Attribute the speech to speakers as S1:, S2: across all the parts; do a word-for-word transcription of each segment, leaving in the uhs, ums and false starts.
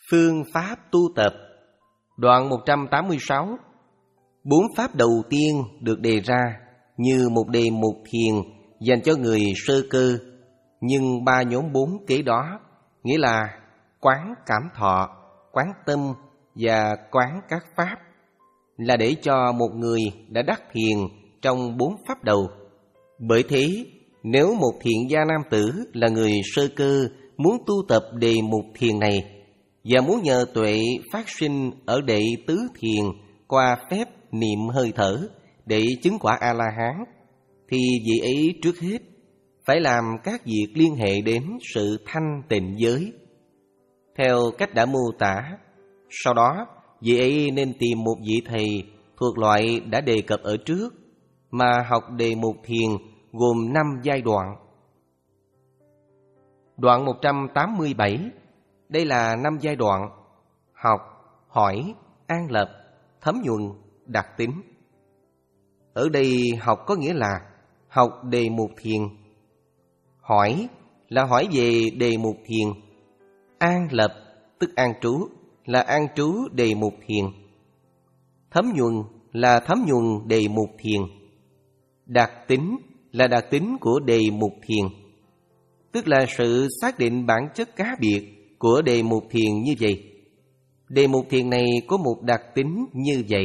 S1: Phương pháp tu tập. Đoạn một trăm tám mươi sáu. Bốn pháp đầu tiên được đề ra như một đề mục thiền dành cho người sơ cơ, nhưng ba nhóm bốn kế đó, nghĩa là quán cảm thọ, quán tâm và quán các pháp, là để cho một người đã đắc thiền trong bốn pháp đầu. Bởi thế, nếu một thiện gia nam tử là người sơ cơ muốn tu tập đề mục thiền này và muốn nhờ tuệ phát sinh ở đệ tứ thiền qua phép niệm hơi thở để chứng quả A-la-hán, thì vị ấy trước hết phải làm các việc liên hệ đến sự thanh tịnh giới theo cách đã mô tả. Sau đó, vị ấy nên tìm một vị thầy thuộc loại đã đề cập ở trước mà học đề mục thiền gồm năm giai đoạn. Đoạn một trăm tám mươi bảy. Đây là năm giai đoạn: học, hỏi, an lập, thấm nhuần, đặc tính. Ở đây học có nghĩa là học đề mục thiền. Hỏi là hỏi về đề mục thiền. An lập tức an trú là an trú đề mục thiền. Thấm nhuần là thấm nhuần đề mục thiền. Đặc tính là đặc tính của đề mục thiền, tức là sự xác định bản chất cá biệt của đề mục thiền như vậy. Đề mục thiền này có một đặc tính như vậy.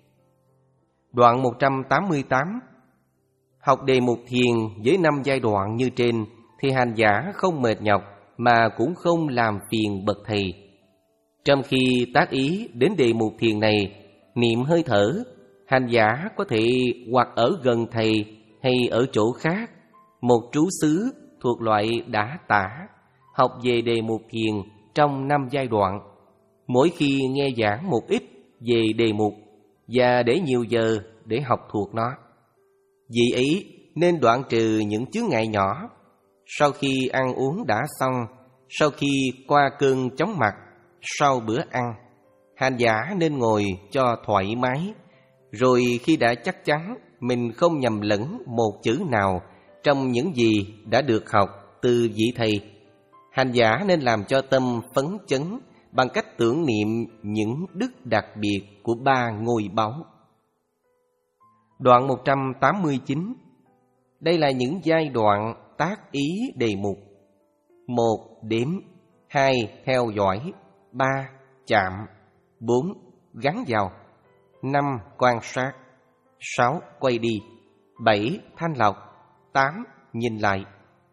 S1: Đoạn một trăm tám mươi tám. Học đề mục thiền với năm giai đoạn như trên thì hành giả không mệt nhọc mà cũng không làm phiền bậc thầy. Trong khi tác ý đến đề mục thiền này, niệm hơi thở, hành giả có thể hoặc ở gần thầy hay ở chỗ khác, một trú xứ thuộc loại đã tả, học về đề mục thiền trong năm giai đoạn, mỗi khi nghe giảng một ít về đề mục và để nhiều giờ để học thuộc nó. Vì ấy nên đoạn trừ những chướng ngại nhỏ. Sau khi ăn uống đã xong, sau khi qua cơn chóng mặt, sau bữa ăn, hành giả nên ngồi cho thoải mái. Rồi khi đã chắc chắn mình không nhầm lẫn một chữ nào trong những gì đã được học từ vị thầy, hành giả nên làm cho tâm phấn chấn bằng cách tưởng niệm những đức đặc biệt của ba ngôi báu. Đoạn một trăm tám mươi chín. Đây là những giai đoạn tác ý đề mục. Một, đếm. Hai, theo dõi. Ba, chạm. Bốn, gắn vào. Năm, quan sát. Sáu, quay đi. Bảy, thanh lọc. Tám, nhìn lại.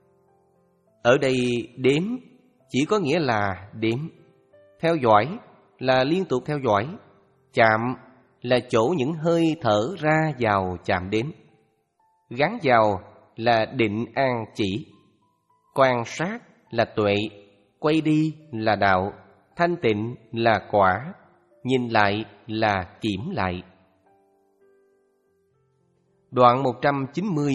S1: Ở đây đếm chỉ có nghĩa là đếm. Theo dõi là liên tục theo dõi. Chạm là chỗ những hơi thở ra vào chạm đến. Gắn vào là định an chỉ. Quan sát là tuệ. Quay đi là đạo. Thanh tịnh là quả. Nhìn lại là kiểm lại. Đoạn một trăm chín mươi.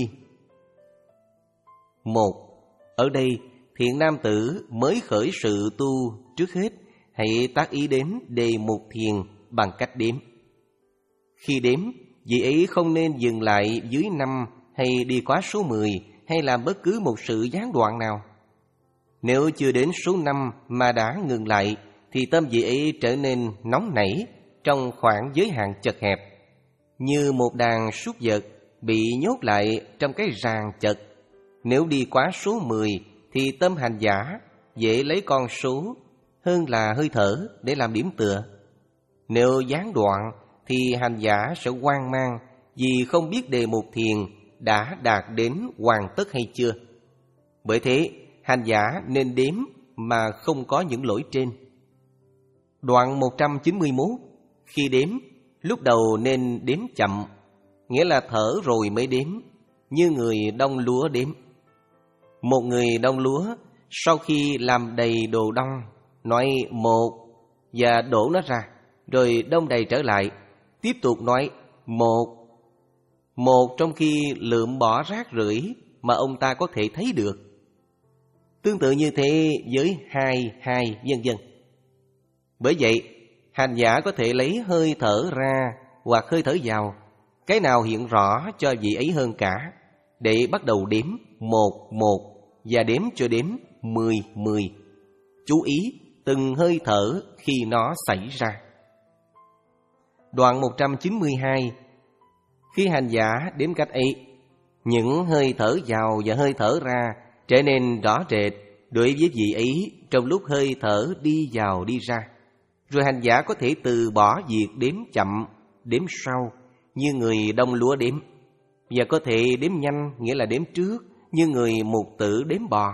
S1: Một. Ở đây thiện nam tử mới khởi sự tu, trước hết hãy tác ý đến đề mục thiền bằng cách đếm. Khi đếm, vị ấy không nên dừng lại dưới năm hay đi quá số mười hay làm bất cứ một sự gián đoạn nào. Nếu chưa đến số năm mà đã ngừng lại thì tâm vị ấy trở nên nóng nảy trong khoảng giới hạn chật hẹp, như một đàn súc vật bị nhốt lại trong cái ràng chật. Nếu đi quá số mười thì tâm hành giả dễ lấy con số hơn là hơi thở để làm điểm tựa. Nếu gián đoạn thì hành giả sẽ hoang mang vì không biết đề mục thiền đã đạt đến hoàn tất hay chưa. Bởi thế, hành giả nên đếm mà không có những lỗi trên. Đoạn một trăm chín mươi mốt. Khi đếm, lúc đầu nên đếm chậm, nghĩa là thở rồi mới đếm, như người đong lúa đếm. Một người đong lúa sau khi làm đầy đồ đong, nói một và đổ nó ra, rồi đong đầy trở lại, tiếp tục nói một. Một trong khi lượm bỏ rác rưởi mà ông ta có thể thấy được. Tương tự như thế với hai, hai, vân vân. Bởi vậy, hành giả có thể lấy hơi thở ra hoặc hơi thở vào, cái nào hiện rõ cho vị ấy hơn cả, để bắt đầu đếm một, một và đếm cho đến mười, mười. Chú ý, từng hơi thở khi nó xảy ra. Đoạn một trăm chín mươi hai. Khi hành giả đếm cách ấy, những hơi thở vào và hơi thở ra trở nên rõ rệt đối với vị ấy trong lúc hơi thở đi vào đi ra. Rồi hành giả có thể từ bỏ việc đếm chậm, đếm sau như người đông lúa đếm, và có thể đếm nhanh nghĩa là đếm trước như người mục tử đếm bò.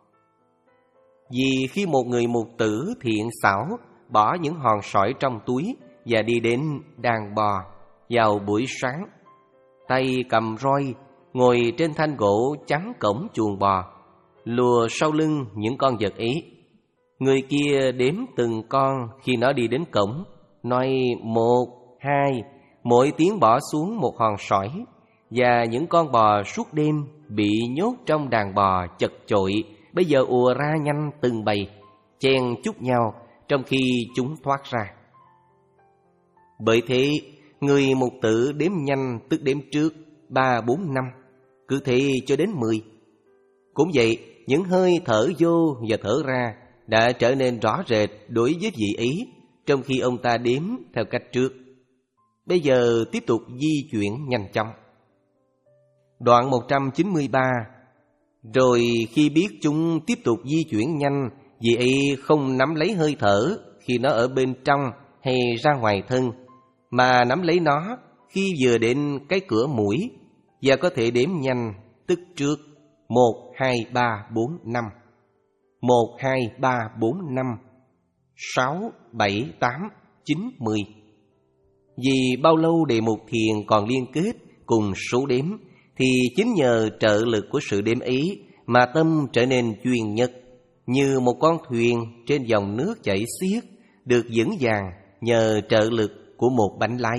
S1: Vì khi một người mục tử thiện xảo bỏ những hòn sỏi trong túi và đi đến đàn bò vào buổi sáng, tay cầm roi, ngồi trên thanh gỗ chắn cổng chuồng bò, lùa sau lưng những con vật ấy. Người kia đếm từng con khi nó đi đến cổng, nói một, hai, mỗi tiếng bỏ xuống một hòn sỏi, và những con bò suốt đêm bị nhốt trong đàn bò chật chội bây giờ ùa ra nhanh từng bầy, chen chúc nhau trong khi chúng thoát ra. Bởi thế, người mục tử đếm nhanh tức đếm trước ba, bốn, năm, cứ thế cho đến mười. Cũng vậy, những hơi thở vô và thở ra đã trở nên rõ rệt đối với vị ấy trong khi ông ta đếm theo cách trước. Bây giờ tiếp tục di chuyển nhanh chóng. Đoạn một trăm chín mươi ba. Rồi khi biết chúng tiếp tục di chuyển nhanh, vị ấy không nắm lấy hơi thở khi nó ở bên trong hay ra ngoài thân, mà nắm lấy nó khi vừa đến cái cửa mũi, và có thể đếm nhanh tức trước một, hai, ba, bốn, năm, một, hai, ba, bốn, năm, sáu, bảy, tám, chín, mười. Vì bao lâu đề mục thiền còn liên kết cùng số đếm, thì chính nhờ trợ lực của sự đếm ấy mà tâm trở nên chuyên nhất, như một con thuyền trên dòng nước chảy xiết, được vững vàng nhờ trợ lực của một bánh lái.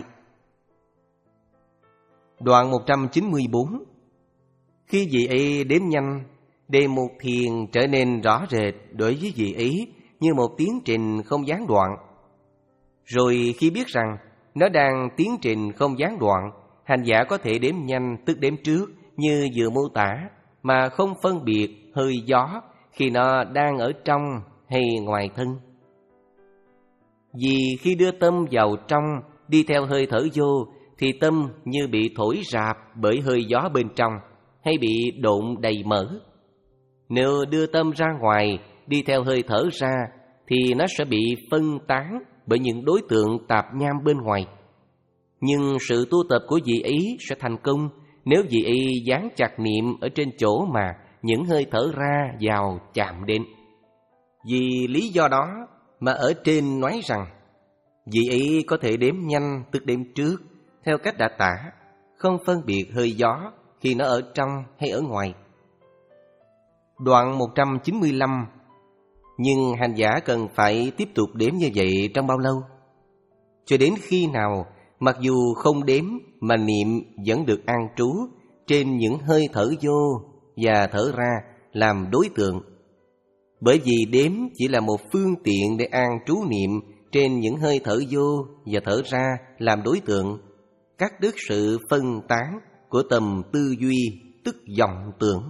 S1: Đoạn một trăm chín mươi bốn. Khi vị ấy đếm nhanh, đề mục thiền trở nên rõ rệt đối với vị ấy như một tiến trình không gián đoạn. Rồi khi biết rằng nó đang tiến trình không gián đoạn, hành giả có thể đếm nhanh tức đếm trước như vừa mô tả, mà không phân biệt hơi gió khi nó đang ở trong hay ngoài thân. Vì khi đưa tâm vào trong đi theo hơi thở vô, thì tâm như bị thổi rạp bởi hơi gió bên trong, hay bị độn đầy mỡ. Nếu đưa tâm ra ngoài đi theo hơi thở ra, thì nó sẽ bị phân tán bởi những đối tượng tạp nham bên ngoài. Nhưng sự tu tập của vị ấy sẽ thành công nếu vị ấy dán chặt niệm ở trên chỗ mà những hơi thở ra vào chạm đến. Vì lý do đó mà ở trên nói rằng vị ấy có thể đếm nhanh tức đếm trước theo cách đã tả, không phân biệt hơi gió khi nó ở trong hay ở ngoài. Đoạn một trăm chín mươi lăm. Nhưng hành giả cần phải tiếp tục đếm như vậy trong bao lâu? Cho đến khi nào mặc dù không đếm mà niệm vẫn được an trú trên những hơi thở vô và thở ra làm đối tượng. Bởi vì đếm chỉ là một phương tiện để an trú niệm trên những hơi thở vô và thở ra làm đối tượng, cắt đứt sự phân tán của tầm tư duy, tức vọng tưởng.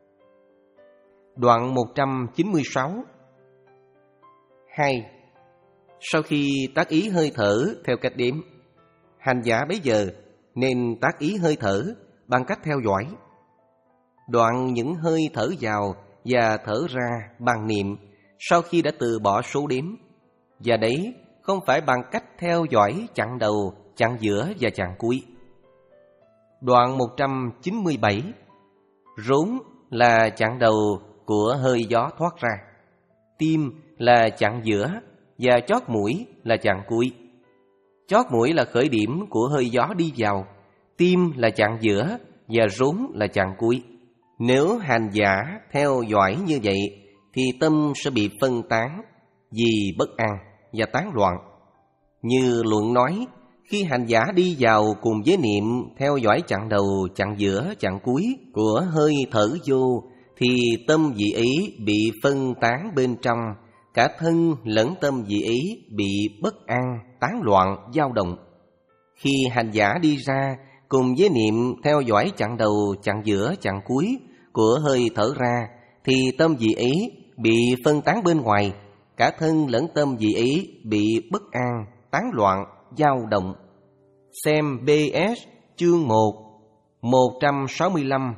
S1: Đoạn một trăm chín mươi sáu. hai. Sau khi tác ý hơi thở theo cách đếm, hành giả bấy giờ nên tác ý hơi thở bằng cách theo dõi. Đoạn những hơi thở vào và thở ra bằng niệm sau khi đã từ bỏ số đếm, và đấy không phải bằng cách theo dõi chặng đầu, chặng giữa và chặng cuối. Đoạn một trăm chín mươi bảy. Rốn là chặng đầu của hơi gió thoát ra, tim là chặng giữa và chót mũi là chặng cuối. Chót mũi là khởi điểm của hơi gió đi vào, tim là chặng giữa và rốn là chặng cuối. Nếu hành giả theo dõi như vậy thì tâm sẽ bị phân tán vì bất an và tán loạn. Như luận nói, khi hành giả đi vào cùng với niệm theo dõi chặng đầu, chặng giữa, chặng cuối của hơi thở vô, thì tâm vị ấy bị phân tán bên trong, cả thân lẫn tâm vị ấy bị bất an, tán loạn, dao động. Khi hành giả đi ra cùng với niệm theo dõi chặng đầu, chặng giữa, chặng cuối của hơi thở ra, thì tâm vị ấy bị phân tán bên ngoài, cả thân lẫn tâm vị ấy bị bất an, tán loạn, dao động. Xem bê ét chương một, một trăm sáu mươi lăm,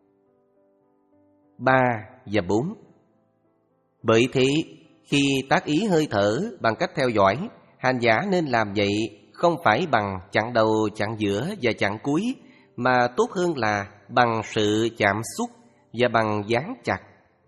S1: ba và bốn. Bởi thế, khi tác ý hơi thở bằng cách theo dõi, hành giả nên làm vậy không phải bằng chặn đầu, chặn giữa và chặn cuối, mà tốt hơn là bằng sự chạm xúc và bằng dán chặt.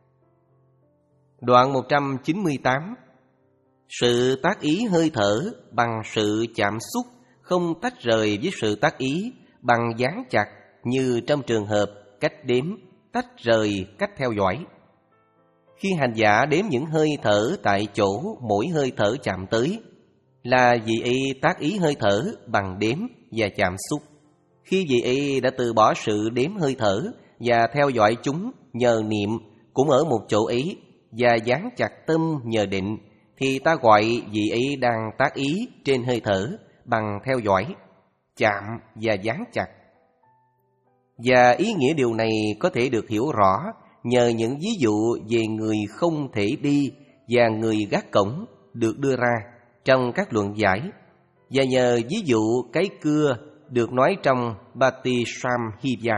S1: Đoạn một trăm chín mươi tám. Sự tác ý hơi thở bằng sự chạm xúc không tách rời với sự tác ý bằng dán chặt như trong trường hợp cách đếm tách rời cách theo dõi. Khi hành giả đếm những hơi thở tại chỗ mỗi hơi thở chạm tới, là vị ấy tác ý hơi thở bằng đếm và chạm xúc. Khi vị ấy đã từ bỏ sự đếm hơi thở và theo dõi chúng nhờ niệm cũng ở một chỗ ấy và dán chặt tâm nhờ định, thì ta gọi vị ấy đang tác ý trên hơi thở bằng theo dõi, chạm và dán chặt. Và ý nghĩa điều này có thể được hiểu rõ nhờ những ví dụ về người không thể đi và người gác cổng được đưa ra trong các luận giải, và nhờ ví dụ cái cưa được nói trong Bati Samhita.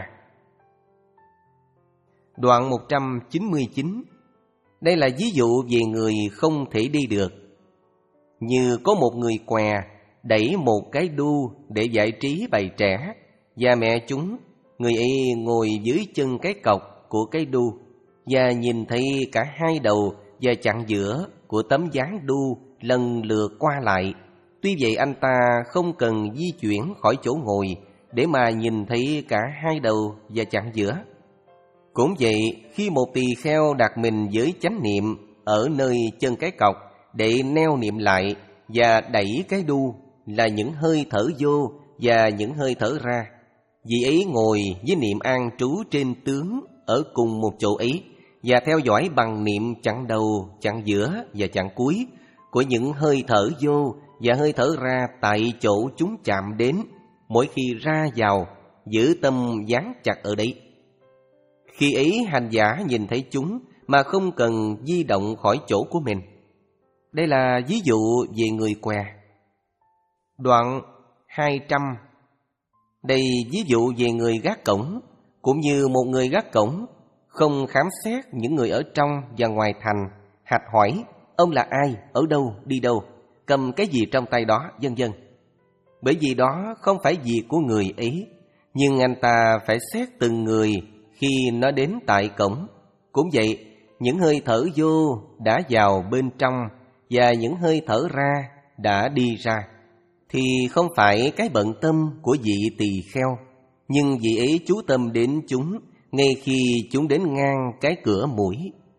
S1: Đoạn một trăm chín mươi chín. Đây là ví dụ về người không thể đi được. Như có một người què đẩy một cái đu để giải trí bầy trẻ, và mẹ chúng, người ấy ngồi dưới chân cái cọc của cái đu và nhìn thấy cả hai đầu và chặn giữa của tấm dáng đu lần lượt qua lại. Tuy vậy anh ta không cần di chuyển khỏi chỗ ngồi để mà nhìn thấy cả hai đầu và chặn giữa. Cũng vậy, khi một tỳ kheo đặt mình với chánh niệm ở nơi chân cái cọc để neo niệm lại và đẩy cái đu là những hơi thở vô và những hơi thở ra, vị ấy ngồi với niệm an trú trên tướng ở cùng một chỗ ấy và theo dõi bằng niệm chặn đầu, chặn giữa và chặn cuối của những hơi thở vô và hơi thở ra tại chỗ chúng chạm đến. Mỗi khi ra vào, giữ tâm dán chặt ở đấy. Khi ấy hành giả nhìn thấy chúng mà không cần di động khỏi chỗ của mình. Đây là ví dụ về người què. Đoạn hai trăm. Đây ví dụ về người gác cổng, cũng như một người gác cổng không khám xét những người ở trong và ngoài thành, hạch hỏi ông là ai, ở đâu, đi đâu, cầm cái gì trong tay đó, vân vân. Bởi vì đó không phải việc của người ấy, nhưng anh ta phải xét từng người khi nó đến tại cổng. Cũng vậy, những hơi thở vô đã vào bên trong và những hơi thở ra đã đi ra, thì không phải cái bận tâm của vị tỳ kheo, nhưng vị ấy chú tâm đến chúng ngay khi chúng đến ngang cái cửa mũi.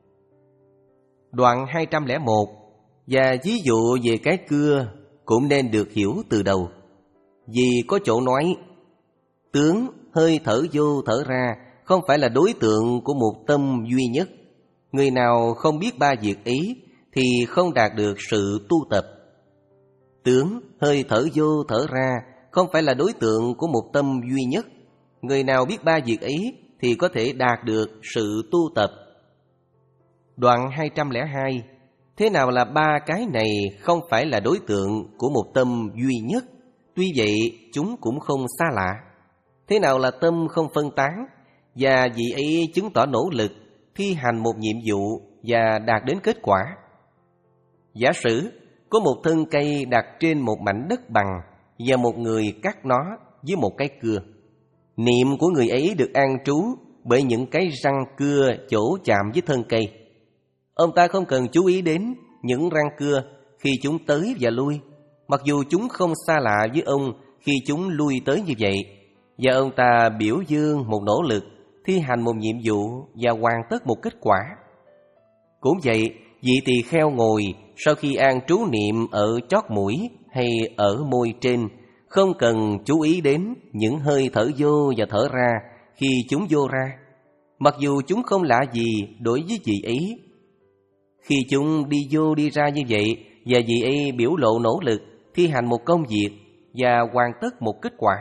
S1: Đoạn hai trăm lẻ một. Và ví dụ về cái cưa cũng nên được hiểu từ đầu. Vì có chỗ nói tướng hơi thở vô thở ra không phải là đối tượng của một tâm duy nhất. Người nào không biết ba việc ấy thì không đạt được sự tu tập. Tướng hơi thở vô thở ra không phải là đối tượng của một tâm duy nhất. Người nào biết ba việc ấy thì có thể đạt được sự tu tập. Đoạn hai trăm lẻ hai. Thế nào là ba cái này không phải là đối tượng của một tâm duy nhất? Tuy vậy chúng cũng không xa lạ. Thế nào là tâm không phân tán? Và vị ấy chứng tỏ nỗ lực thi hành một nhiệm vụ và đạt đến kết quả. Giả sử có một thân cây đặt trên một mảnh đất bằng và một người cắt nó với một cái cưa. Niệm của người ấy được an trú bởi những cái răng cưa chỗ chạm với thân cây. Ông ta không cần chú ý đến những răng cưa khi chúng tới và lui, mặc dù chúng không xa lạ với ông khi chúng lui tới như vậy. Và ông ta biểu dương một nỗ lực thi hành một nhiệm vụ và hoàn tất một kết quả. Cũng vậy, vị tỳ kheo ngồi sau khi an trú niệm ở chót mũi hay ở môi trên, không cần chú ý đến những hơi thở vô và thở ra khi chúng vô ra, mặc dù chúng không lạ gì đối với vị ấy. Khi chúng đi vô đi ra như vậy, và vị ấy biểu lộ nỗ lực thi hành một công việc và hoàn tất một kết quả.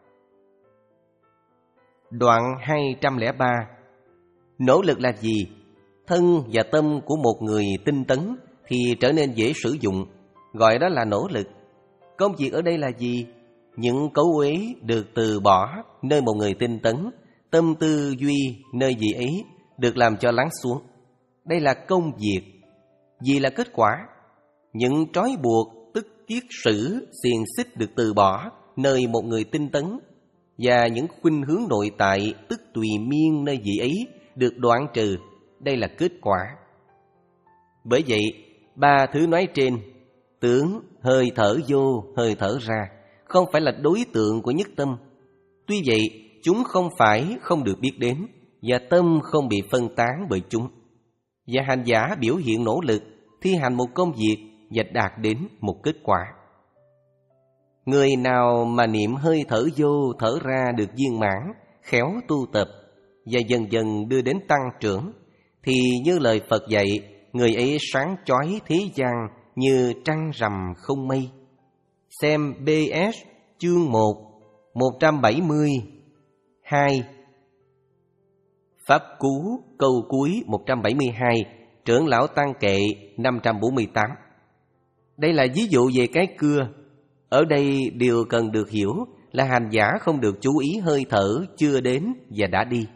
S1: Đoạn hai trăm lẻ ba. Nỗ lực là gì? Thân và tâm của một người tinh tấn thì trở nên dễ sử dụng, gọi đó là nỗ lực. Công việc ở đây là gì? Những cấu uế được từ bỏ nơi một người tinh tấn, tâm tư duy nơi vị ấy được làm cho lắng xuống. Đây là công việc. Gì là kết quả? Những trói buộc tức kiết sử, xiềng xích được từ bỏ nơi một người tinh tấn, và những khuynh hướng nội tại tức tùy miên nơi vị ấy được đoạn trừ. Đây là kết quả. Bởi vậy, ba thứ nói trên, tướng, hơi thở vô, hơi thở ra, không phải là đối tượng của nhất tâm. Tuy vậy, chúng không phải không được biết đến, và tâm không bị phân tán bởi chúng. Và hành giả biểu hiện nỗ lực, thi hành một công việc và đạt đến một kết quả. Người nào mà niệm hơi thở vô, thở ra được viên mãn, khéo tu tập, và dần dần đưa đến tăng trưởng, thì như lời Phật dạy, người ấy sáng chói thế gian như trăng rằm không mây. Xem bê ét chương một, một trăm bảy mươi hai. Pháp Cú câu cuối một trăm bảy mươi hai, Trưởng lão Tăng Kệ năm trăm bốn mươi tám. Đây là ví dụ về cái cưa. Ở đây điều cần được hiểu là hành giả không được chú ý hơi thở chưa đến và đã đi.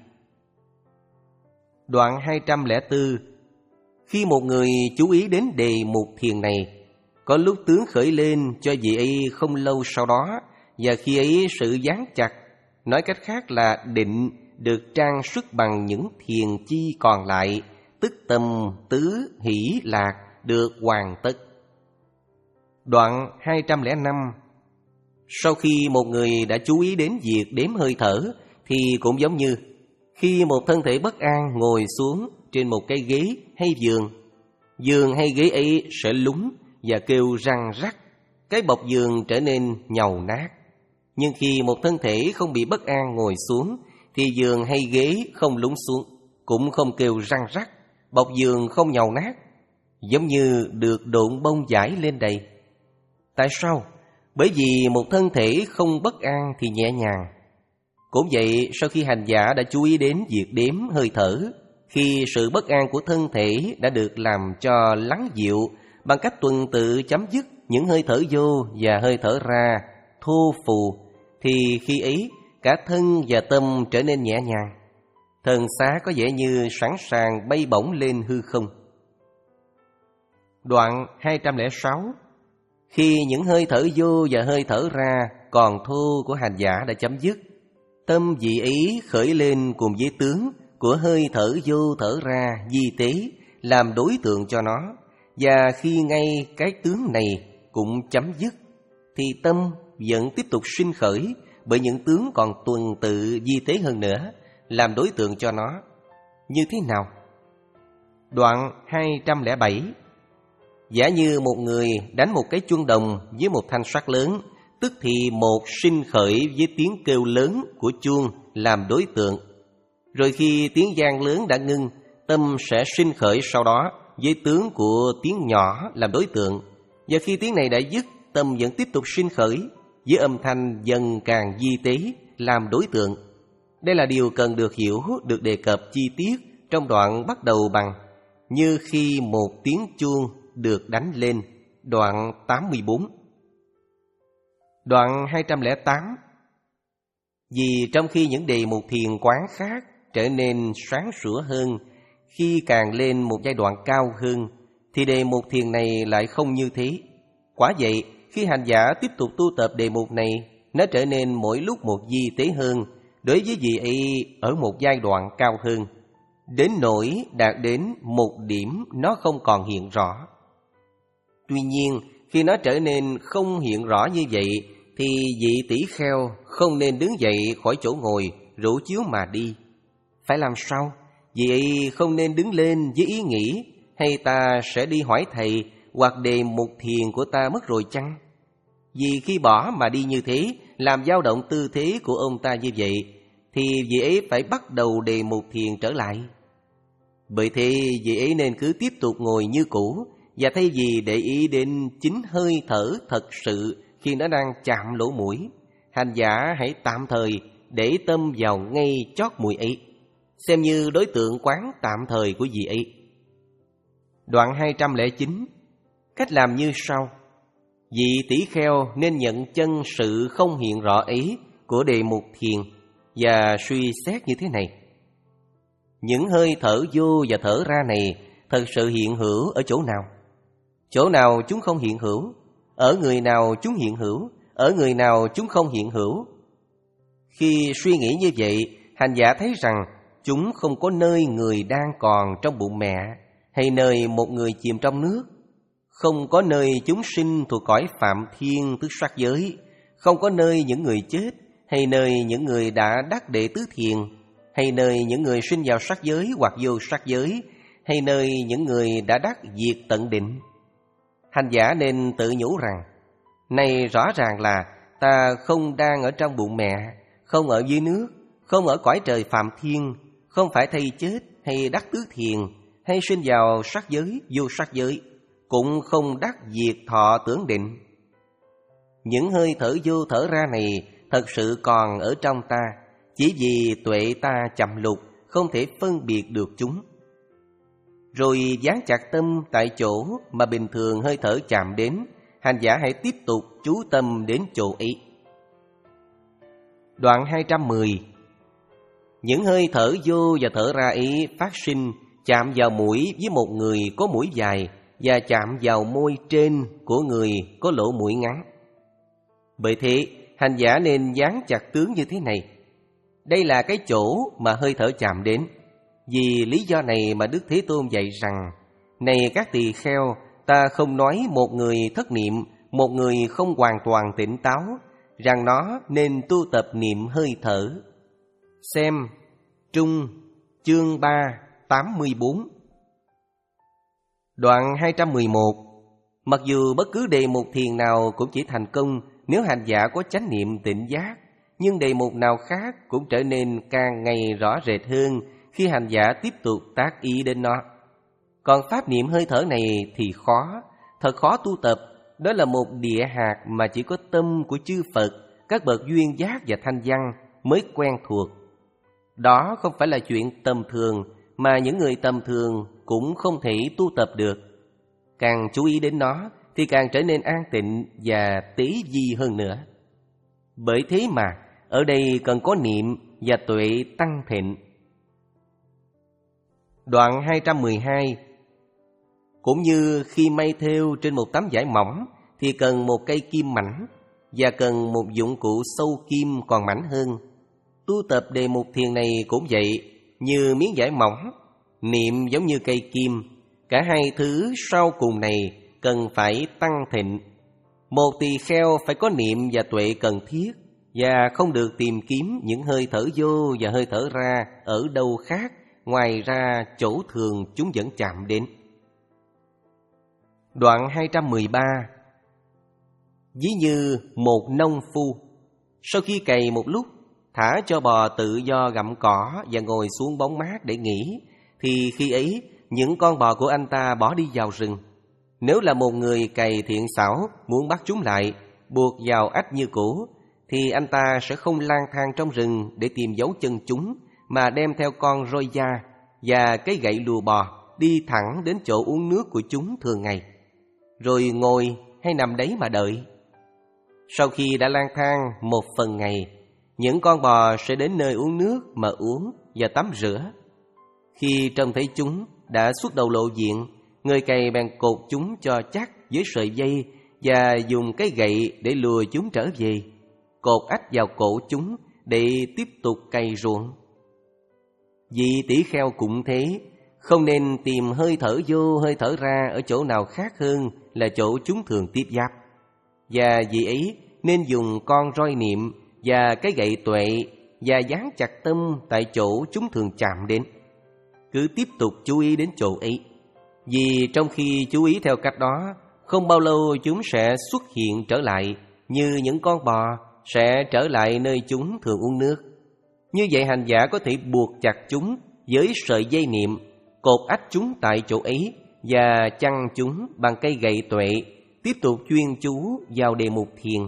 S1: Đoạn hai trăm lẻ bốn. Khi một người chú ý đến đề mục thiền này, có lúc tướng khởi lên cho vị ấy không lâu sau đó, và khi ấy sự dán chặt, nói cách khác là định, được trang sức bằng những thiền chi còn lại, tức tâm, tứ, hỷ, lạc, được hoàn tất. Đoạn hai trăm lẻ năm. Sau khi một người đã chú ý đến việc đếm hơi thở, thì cũng giống như khi một thân thể bất an ngồi xuống trên một cái ghế hay giường, giường hay ghế ấy sẽ lún và kêu răng rắc, cái bọc giường trở nên nhàu nát. Nhưng khi một thân thể không bị bất an ngồi xuống, thì giường hay ghế không lún xuống, cũng không kêu răng rắc, bọc giường không nhàu nát, giống như được độn bông vải lên đầy. Tại sao? Bởi vì một thân thể không bất an thì nhẹ nhàng. Cũng vậy, sau khi hành giả đã chú ý đến việc đếm hơi thở, khi sự bất an của thân thể đã được làm cho lắng dịu bằng cách tuần tự chấm dứt những hơi thở vô và hơi thở ra, thô phù, thì khi ấy cả thân và tâm trở nên nhẹ nhàng. Thần xá có vẻ như sẵn sàng bay bổng lên hư không. Đoạn hai trăm lẻ sáu. Khi những hơi thở vô và hơi thở ra còn thô của hành giả đã chấm dứt, tâm vị ấy khởi lên cùng với tướng của hơi thở vô thở ra di tế làm đối tượng cho nó. Và khi ngay cái tướng này cũng chấm dứt, thì tâm vẫn tiếp tục sinh khởi bởi những tướng còn tuần tự di tế hơn nữa, làm đối tượng cho nó. Như thế nào? Đoạn hai trăm lẻ bảy. Giả như một người đánh một cái chuông đồng với một thanh sắt lớn, tức thì một sinh khởi với tiếng kêu lớn của chuông làm đối tượng. Rồi khi tiếng vang lớn đã ngưng, tâm sẽ sinh khởi sau đó với tướng của tiếng nhỏ làm đối tượng. Và khi tiếng này đã dứt, tâm vẫn tiếp tục sinh khởi với âm thanh dần càng di tế làm đối tượng. Đây là điều cần được hiểu, được đề cập chi tiết trong đoạn bắt đầu bằng như khi một tiếng chuông được đánh lên, đoạn tám mươi bốn. Đoạn hai trăm lẻ tám. Vì trong khi những đề mục thiền quán khác trở nên sáng sủa hơn khi càng lên một giai đoạn cao hơn, thì đề mục thiền này lại không như thế. Quả vậy, khi hành giả tiếp tục tu tập đề mục này, nó trở nên mỗi lúc một di tế hơn đối với vị ấy ở một giai đoạn cao hơn, đến nỗi đạt đến một điểm nó không còn hiện rõ. Tuy nhiên, khi nó trở nên không hiện rõ như vậy, thì vị tỷ kheo không nên đứng dậy khỏi chỗ ngồi, rủ chiếu mà đi. Phải làm sao? Vị ấy không nên đứng lên với ý nghĩ hay ta sẽ đi hỏi thầy hoặc đề mục thiền của ta mất rồi chăng? Vì khi bỏ mà đi như thế, làm dao động tư thế của ông ta như vậy, thì vị ấy phải bắt đầu đề mục thiền trở lại. Bởi thế vị ấy nên cứ tiếp tục ngồi như cũ, và thay vì để ý đến chính hơi thở thật sự khi nó đang chạm lỗ mũi, hành giả hãy tạm thời để tâm vào ngay chót mũi ấy, xem như đối tượng quán tạm thời của vị ấy. Đoạn hai trăm lẻ chín. Cách làm như sau. Vị tỷ kheo nên nhận chân sự không hiện rõ ấy của đề mục thiền và suy xét như thế này. Những hơi thở vô và thở ra này thật sự hiện hữu ở chỗ nào? Chỗ nào chúng không hiện hữu? Ở người nào chúng hiện hữu? Ở người nào chúng không hiện hữu? Khi suy nghĩ như vậy, hành giả thấy rằng chúng không có nơi người đang còn trong bụng mẹ, hay nơi một người chìm trong nước, không có nơi chúng sinh thuộc cõi phạm thiên tức sắc giới, không có nơi những người chết, hay nơi những người đã đắc đệ tứ thiền, hay nơi những người sinh vào sắc giới hoặc vô sắc giới, hay nơi những người đã đắc diệt tận định. Hành giả nên tự nhủ rằng, này rõ ràng là ta không đang ở trong bụng mẹ, không ở dưới nước, không ở cõi trời phạm thiên, không phải thay chết hay đắc tứ thiền, hay sinh vào sắc giới, vô sắc giới, cũng không đắc diệt thọ tưởng định. Những hơi thở vô thở ra này thật sự còn ở trong ta, chỉ vì tuệ ta chậm lục, không thể phân biệt được chúng. Rồi dán chặt tâm tại chỗ mà bình thường hơi thở chạm đến, hành giả hãy tiếp tục chú tâm đến chỗ ấy. Đoạn hai trăm mười. Những hơi thở vô và thở ra ấy phát sinh chạm vào mũi với một người có mũi dài và chạm vào môi trên của người có lỗ mũi ngắn. Bởi thế, hành giả nên dán chặt tướng như thế này. Đây là cái chỗ mà hơi thở chạm đến. Vì lý do này mà Đức Thế Tôn dạy rằng, này các tỳ kheo, ta không nói một người thất niệm, một người không hoàn toàn tỉnh táo, rằng nó nên tu tập niệm hơi thở. Xem Trung chương ba tám mươi bốn. Đoạn hai trăm mười một. Mặc dù bất cứ đề mục thiền nào cũng chỉ thành công nếu hành giả có chánh niệm tỉnh giác, nhưng đề mục nào khác cũng trở nên càng ngày rõ rệt hơn khi hành giả tiếp tục tác ý đến nó. Còn pháp niệm hơi thở này thì khó, thật khó tu tập. Đó là một địa hạt mà chỉ có tâm của chư Phật, các bậc duyên giác và thanh văn mới quen thuộc. Đó không phải là chuyện tầm thường mà những người tầm thường cũng không thể tu tập được. Càng chú ý đến nó thì càng trở nên an tịnh và tế di hơn nữa. Bởi thế mà ở đây cần có niệm và tuệ tăng thịnh. Đoạn hai trăm mười hai. Cũng như khi may thêu trên một tấm vải mỏng thì cần một cây kim mảnh và cần một dụng cụ sâu kim còn mảnh hơn. Tu tập đề mục thiền này cũng vậy, như miếng vải mỏng, niệm giống như cây kim. Cả hai thứ sau cùng này cần phải tăng thịnh. Một tỳ kheo phải có niệm và tuệ cần thiết, và không được tìm kiếm những hơi thở vô và hơi thở ra ở đâu khác ngoài ra chỗ thường chúng vẫn chạm đến. Đoạn hai trăm mười ba. Ví như một nông phu, sau khi cày một lúc, thả cho bò tự do gặm cỏ và ngồi xuống bóng mát để nghỉ, thì khi ấy những con bò của anh ta bỏ đi vào rừng. Nếu là một người cày thiện xảo muốn bắt chúng lại, buộc vào ách như cũ, thì anh ta sẽ không lang thang trong rừng để tìm dấu chân chúng, mà đem theo con roi da và cái gậy lùa bò đi thẳng đến chỗ uống nước của chúng thường ngày, rồi ngồi hay nằm đấy mà đợi. Sau khi đã lang thang một phần ngày, những con bò sẽ đến nơi uống nước mà uống và tắm rửa. Khi trông thấy chúng đã xuất đầu lộ diện, người cày bèn cột chúng cho chắc với sợi dây và dùng cái gậy để lùa chúng trở về, cột ách vào cổ chúng để tiếp tục cày ruộng. Vị tỷ kheo cũng thế, không nên tìm hơi thở vô hơi thở ra ở chỗ nào khác hơn là chỗ chúng thường tiếp giáp. Và vì ấy nên dùng con roi niệm và cái gậy tuệ và dán chặt tâm tại chỗ chúng thường chạm đến. Cứ tiếp tục chú ý đến chỗ ấy, vì trong khi chú ý theo cách đó, không bao lâu chúng sẽ xuất hiện trở lại, như những con bò sẽ trở lại nơi chúng thường uống nước. Như vậy hành giả có thể buộc chặt chúng với sợi dây niệm, cột ách chúng tại chỗ ấy và chăn chúng bằng cây gậy tuệ, tiếp tục chuyên chú vào đề mục thiền.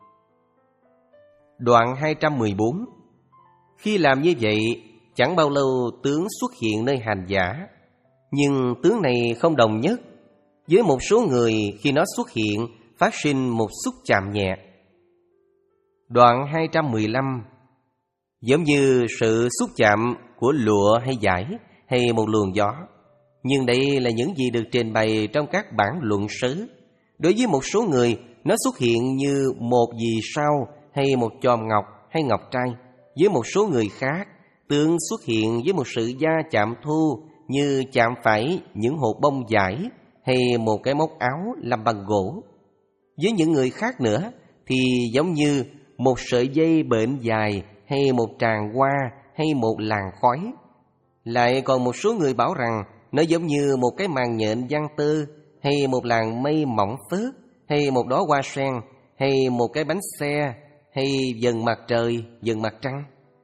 S1: Đoạn hai trăm mười bốn. Khi làm như vậy, chẳng bao lâu tướng xuất hiện nơi hành giả, nhưng tướng này không đồng nhất. Với một số người khi nó xuất hiện phát sinh một xúc chạm nhẹ. Đoạn hai trăm mười lăm. Giống như sự xúc chạm của lụa hay vải hay một luồng gió. Nhưng đây là những gì được trình bày trong các bản luận sử. Đối với một số người, nó xuất hiện như một vì sao hay một chòm ngọc hay ngọc trai. Với một số người khác, tướng xuất hiện với một sự va chạm thô như chạm phải những hột bông vải hay một cái móc áo làm bằng gỗ. Với những người khác nữa thì giống như một sợi dây bệnh dài hay một tràng hoa hay một làn khói. Lại còn một số người bảo rằng nó giống như một cái màn nhện giăng tơ hay một làn mây mỏng phớt hay một đóa hoa sen hay một cái bánh xe hay dần mặt trời, dần mặt trăng.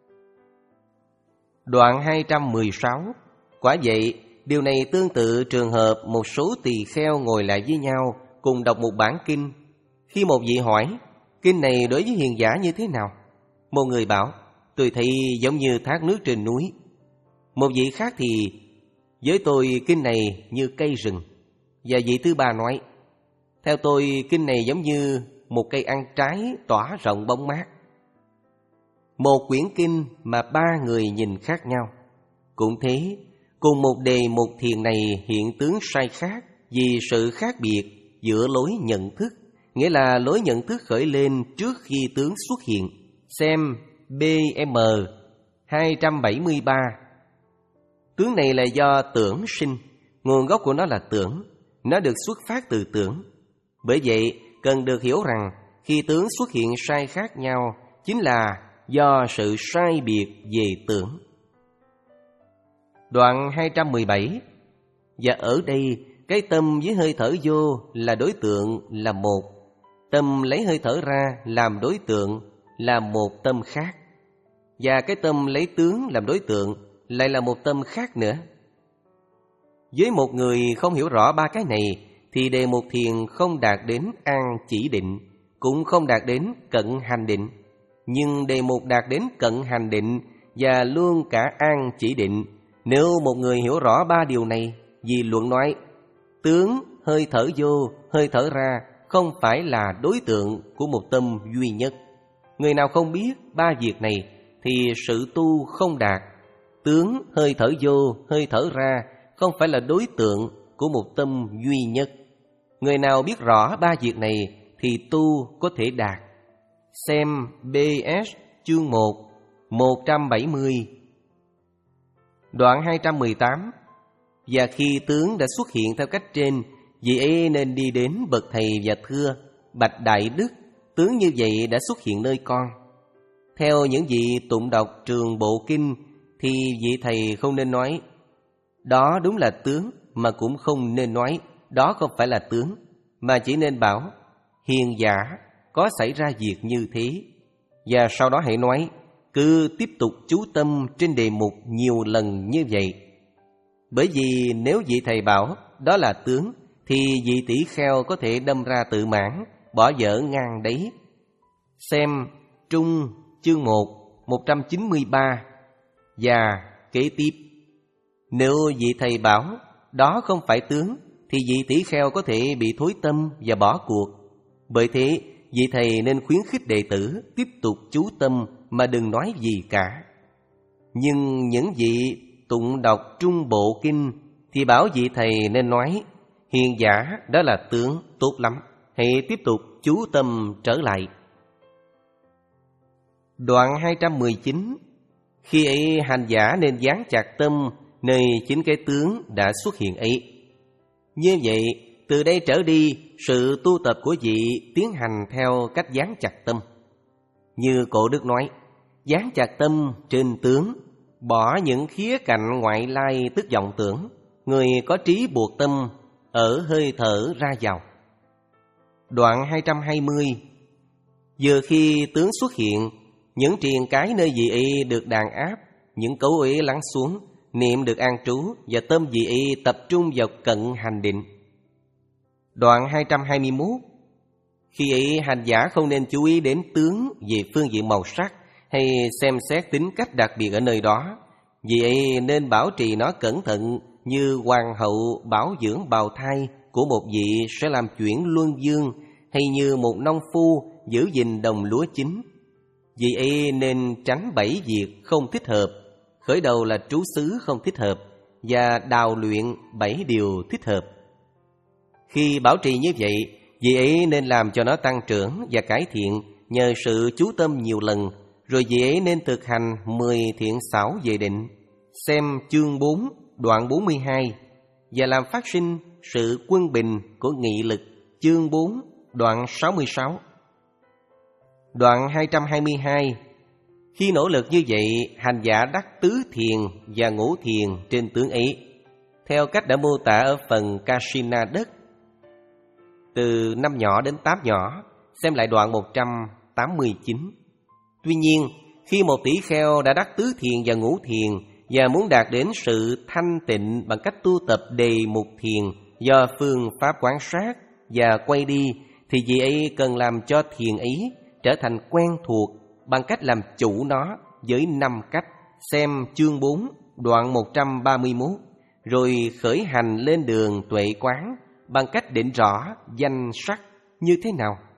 S1: Đoạn hai trăm mười sáu. Quả vậy, điều này tương tự trường hợp một số tỳ kheo ngồi lại với nhau cùng đọc một bản kinh. Khi một vị hỏi, kinh này đối với hiền giả như thế nào? Một người bảo, tôi thấy giống như thác nước trên núi. Một vị khác thì, với tôi kinh này như cây rừng. Và vị thứ ba nói, theo tôi kinh này giống như một cây ăn trái tỏa rộng bóng mát. Một quyển kinh mà ba người nhìn khác nhau. Cũng thế, cùng một đề mục thiền này hiện tướng sai khác vì sự khác biệt giữa lối nhận thức, nghĩa là lối nhận thức khởi lên trước khi tướng xuất hiện. Xem bê em hai trăm bảy mươi ba. Tướng này là do tưởng sinh, nguồn gốc của nó là tưởng, nó được xuất phát từ tưởng. Bởi vậy, cần được hiểu rằng khi tướng xuất hiện sai khác nhau chính là do sự sai biệt về tưởng. Đoạn hai trăm mười bảy. Và ở đây, cái tâm với hơi thở vô là đối tượng là một. Tâm lấy hơi thở ra làm đối tượng là một tâm khác. Và cái tâm lấy tướng làm đối tượng lại là một tâm khác nữa. Với một người không hiểu rõ ba cái này thì đề mục thiền không đạt đến an chỉ định, cũng không đạt đến cận hành định. Nhưng đề mục đạt đến cận hành định và luôn cả an chỉ định. Nếu một người hiểu rõ ba điều này, vì luận nói tướng, hơi thở vô, hơi thở ra không phải là đối tượng của một tâm duy nhất. Người nào không biết ba việc này thì sự tu không đạt. Tướng, hơi thở vô, hơi thở ra không phải là đối tượng của một tâm duy nhất. Người nào biết rõ ba việc này thì tu có thể đạt. Xem bê ét chương một, một trăm bảy mươi. Đoạn hai trăm mười tám. Và khi tướng đã xuất hiện theo cách trên, vị ấy nên đi đến bậc thầy và thưa: bạch đại đức, tướng như vậy đã xuất hiện nơi con. Theo những vị tụng đọc trường bộ kinh thì vị thầy không nên nói đó đúng là tướng, mà cũng không nên nói đó không phải là tướng, mà chỉ nên bảo hiền giả có xảy ra việc như thế. Và sau đó hãy nói cứ tiếp tục chú tâm trên đề mục nhiều lần như vậy. Bởi vì nếu vị thầy bảo đó là tướng thì vị tỷ kheo có thể đâm ra tự mãn, bỏ dở ngang đấy. Xem Trung chương một, một trăm chín mươi ba. Và kế tiếp, nếu vị thầy bảo đó không phải tướng thì vị tỷ kheo có thể bị thối tâm và bỏ cuộc. Bởi thế, vị thầy nên khuyến khích đệ tử tiếp tục chú tâm mà đừng nói gì cả. Nhưng những vị tụng đọc trung bộ kinh thì bảo vị thầy nên nói hiền giả đó là tướng, tốt lắm, hãy tiếp tục chú tâm trở lại. Đoạn hai trăm mười chín. Khi ấy hành giả nên dán chặt tâm nơi chính cái tướng đã xuất hiện ấy. Như vậy, từ đây trở đi, sự tu tập của vị tiến hành theo cách dán chặt tâm. Như Cổ Đức nói, dán chặt tâm trên tướng, bỏ những khía cạnh ngoại lai tức vọng tưởng, người có trí buộc tâm ở hơi thở ra vào. Đoạn hai trăm hai mươi. Vừa khi tướng xuất hiện, những triền cái nơi vị ấy được đàn áp, những cấu ấy lắng xuống, niệm được an trú và tâm vị ấy tập trung vào cận hành định. Đoạn hai trăm hai mươi mốt. Khi ấy hành giả không nên chú ý đến tướng về phương diện màu sắc hay xem xét tính cách đặc biệt ở nơi đó. Vì ấy nên bảo trì nó cẩn thận như hoàng hậu bảo dưỡng bào thai của một vị sẽ làm chuyển luân dương, hay như một nông phu giữ gìn đồng lúa chín. Vị ấy nên tránh bảy việc không thích hợp, khởi đầu là trú xứ không thích hợp, và đào luyện bảy điều thích hợp. Khi bảo trì như vậy, vị ấy nên làm cho nó tăng trưởng và cải thiện nhờ sự chú tâm nhiều lần, rồi vị ấy nên thực hành mười thiện xảo về định, xem chương bốn, đoạn bốn mươi hai, và làm phát sinh sự quân bình của nghị lực, chương bốn, đoạn sáu mươi sáu. Đoạn hai trăm hai mươi hai. Khi nỗ lực như vậy, hành giả đắc tứ thiền và ngũ thiền trên tướng ấy, theo cách đã mô tả ở phần Kasina đất. Từ năm nhỏ đến tám nhỏ, xem lại đoạn một trăm tám mươi chín. Tuy nhiên, khi một tỷ kheo đã đắc tứ thiền và ngũ thiền và muốn đạt đến sự thanh tịnh bằng cách tu tập đề mục thiền do phương pháp quán sát và quay đi, thì vị ấy cần làm cho thiền ấy trở thành quen thuộc bằng cách làm chủ nó với năm cách, xem chương bốn, đoạn một trăm ba mươi mốt, rồi khởi hành lên đường tuệ quán bằng cách định rõ danh sắc như thế nào.